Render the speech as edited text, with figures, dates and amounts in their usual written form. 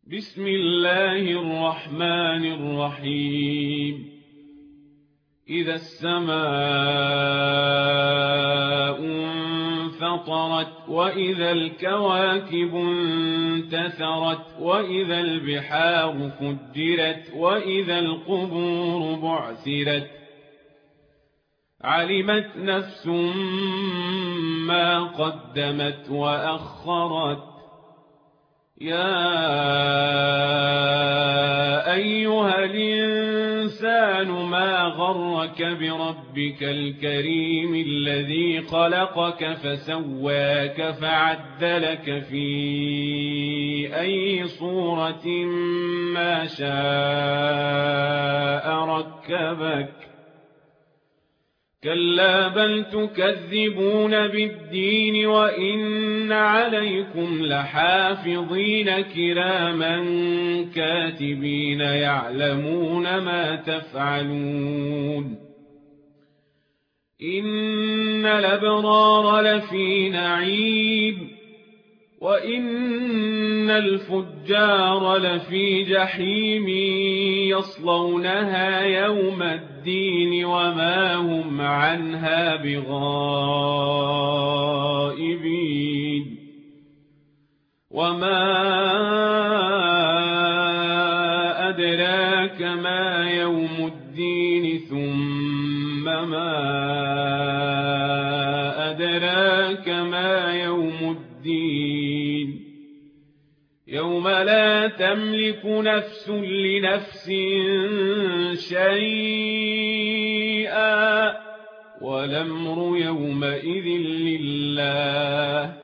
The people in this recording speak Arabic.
بسم الله الرحمن الرحيم. إذا السماء انفطرت وإذا الكواكب انتثرت وإذا البحار فجرت وإذا القبور بعثرت علمت نفس ما قدمت وأخرت. يا أيها الإنسان ما غرك بربك الكريم الذي خلقك فسواك فعدلك في أي صورة ما شاء ركبك. كلا بل تكذبون بالدين وإن عليكم لحافظين كراما كاتبين يعلمون ما تفعلون. إن الأبرار لفي نعيم وإن الفجار لفي جحيم يصلونها يوم الدين وما هم عنها بغائبين. وما أدراك ما يوم الدين ثم ما أدراك ما يوم الدين. يوم لا تملك نفس لنفس شيئا والأمر يومئذ لله.